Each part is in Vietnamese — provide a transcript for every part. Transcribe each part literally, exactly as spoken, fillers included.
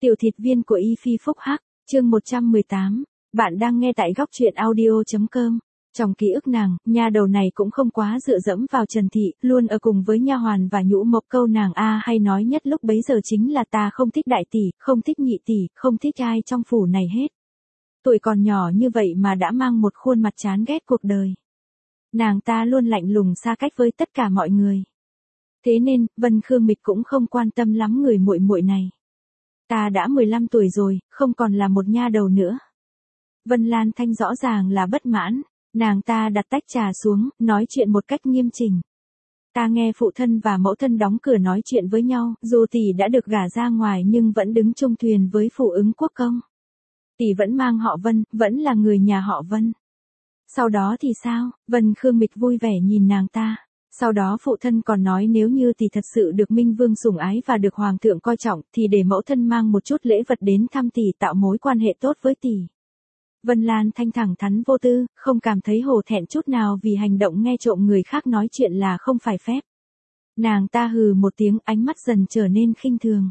Tiểu thịt viên của Y Phi Phúc Hắc, chương một trăm mười tám. Bạn đang nghe tại góc truyện audio.com. Trong ký ức nàng, nha đầu này cũng không quá dựa dẫm vào Trần Thị, luôn ở cùng với nha hoàn và nhũ mộc. Câu nàng a hay nói nhất lúc bấy giờ chính là ta không thích đại tỷ, không thích nhị tỷ, không thích ai trong phủ này hết. Tuổi còn nhỏ như vậy mà đã mang một khuôn mặt chán ghét cuộc đời. Nàng ta luôn lạnh lùng xa cách với tất cả mọi người. Thế nên, Vân Khương Mịch cũng không quan tâm lắm người muội muội này. Ta đã mười lăm tuổi rồi, không còn là một nha đầu nữa. Vân Lan Thanh rõ ràng là bất mãn, nàng ta đặt tách trà xuống, nói chuyện một cách nghiêm chỉnh. Ta nghe phụ thân và mẫu thân đóng cửa nói chuyện với nhau, dù tỷ đã được gả ra ngoài nhưng vẫn đứng chung thuyền với phụ ứng quốc công. Tỷ vẫn mang họ Vân, vẫn là người nhà họ Vân. Sau đó thì sao? Vân Khương Mịch vui vẻ nhìn nàng ta. Sau đó phụ thân còn nói nếu như tỷ thật sự được Minh Vương sủng ái và được Hoàng thượng coi trọng, thì để mẫu thân mang một chút lễ vật đến thăm tỷ, tạo mối quan hệ tốt với tỷ. Vân Lan Thanh thẳng thắn vô tư, không cảm thấy hổ thẹn chút nào vì hành động nghe trộm người khác nói chuyện là không phải phép. Nàng ta hừ một tiếng, ánh mắt dần trở nên khinh thường.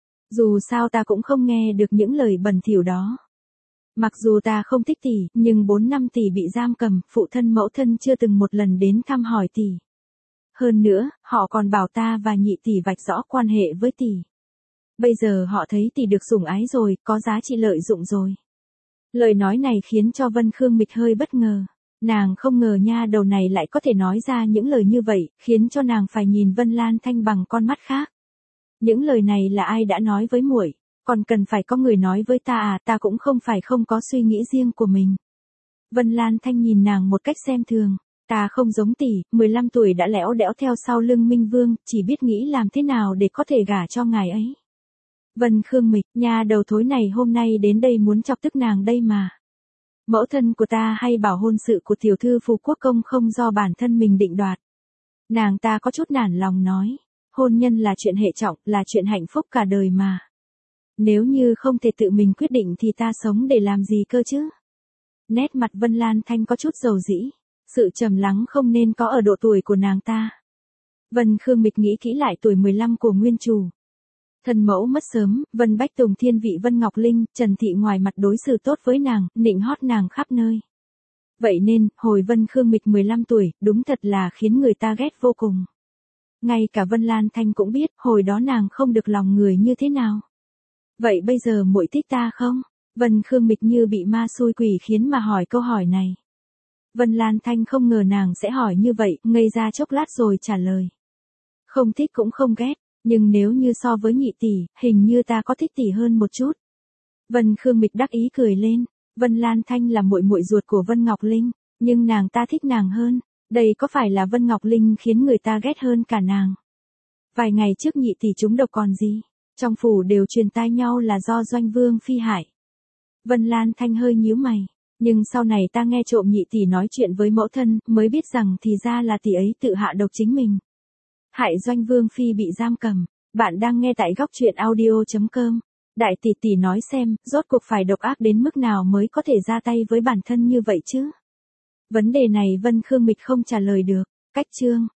Dù sao ta cũng không nghe được những lời bẩn thỉu đó. Mặc dù ta không thích tỷ, nhưng bốn năm tỷ bị giam cầm, phụ thân mẫu thân chưa từng một lần đến thăm hỏi tỷ. Hơn nữa, họ còn bảo ta và nhị tỷ vạch rõ quan hệ với tỷ. Bây giờ họ thấy tỷ được sủng ái rồi, có giá trị lợi dụng rồi. Lời nói này khiến cho Vân Khương Mịch hơi bất ngờ. Nàng không ngờ nha đầu này lại có thể nói ra những lời như vậy, khiến cho nàng phải nhìn Vân Lan Thanh bằng con mắt khác. Những lời này là ai đã nói với muội? Còn cần phải có người nói với ta à? Ta cũng không phải không có suy nghĩ riêng của mình. Vân Lan Thanh nhìn nàng một cách xem thường. Ta không giống tỷ, mười lăm tuổi đã lẽo đẽo theo sau lưng Minh Vương, chỉ biết nghĩ làm thế nào để có thể gả cho ngài ấy. Vân Khương Mịch, nha đầu thối này hôm nay đến đây muốn chọc tức nàng đây mà. Mẫu thân của ta hay bảo hôn sự của tiểu thư Phú Quốc công không do bản thân mình định đoạt. Nàng ta có chút nản lòng nói, hôn nhân là chuyện hệ trọng, là chuyện hạnh phúc cả đời mà. Nếu như không thể tự mình quyết định thì ta sống để làm gì cơ chứ? Nét mặt Vân Lan Thanh có chút dầu dĩ. Sự trầm lắng không nên có ở độ tuổi của nàng ta. Vân Khương Mịch nghĩ kỹ lại tuổi mười lăm của nguyên chủ. Thân mẫu mất sớm, Vân Bách Tùng thiên vị Vân Ngọc Linh, Trần Thị ngoài mặt đối xử tốt với nàng, nịnh hót nàng khắp nơi. Vậy nên, hồi Vân Khương Mịch mười lăm tuổi, đúng thật là khiến người ta ghét vô cùng. Ngay cả Vân Lan Thanh cũng biết, hồi đó nàng không được lòng người như thế nào. Vậy bây giờ muội thích ta không? Vân Khương Mịch như bị ma xui quỷ khiến mà hỏi câu hỏi này. Vân Lan Thanh không ngờ nàng sẽ hỏi như vậy, ngây ra chốc lát rồi trả lời. Không thích cũng không ghét, nhưng nếu như so với nhị tỷ, hình như ta có thích tỷ hơn một chút. Vân Khương Mịch đắc ý cười lên. Vân Lan Thanh là muội muội ruột của Vân Ngọc Linh, nhưng nàng ta thích nàng hơn. Đây có phải là Vân Ngọc Linh khiến người ta ghét hơn cả nàng? Vài ngày trước nhị tỷ trúng độc còn gì, trong phủ đều truyền tai nhau là do Doanh Vương phi hại. Vân Lan Thanh hơi nhíu mày. Nhưng sau này ta nghe trộm nhị tỷ nói chuyện với mẫu thân, mới biết rằng thì ra là tỷ ấy tự hạ độc chính mình. Hại Doanh Vương phi bị giam cầm. Bạn đang nghe tại góc truyện audio.com. Đại tỷ tỷ nói xem, rốt cuộc phải độc ác đến mức nào mới có thể ra tay với bản thân như vậy chứ? Vấn đề này Vân Khương Mịch không trả lời được. Cách chương.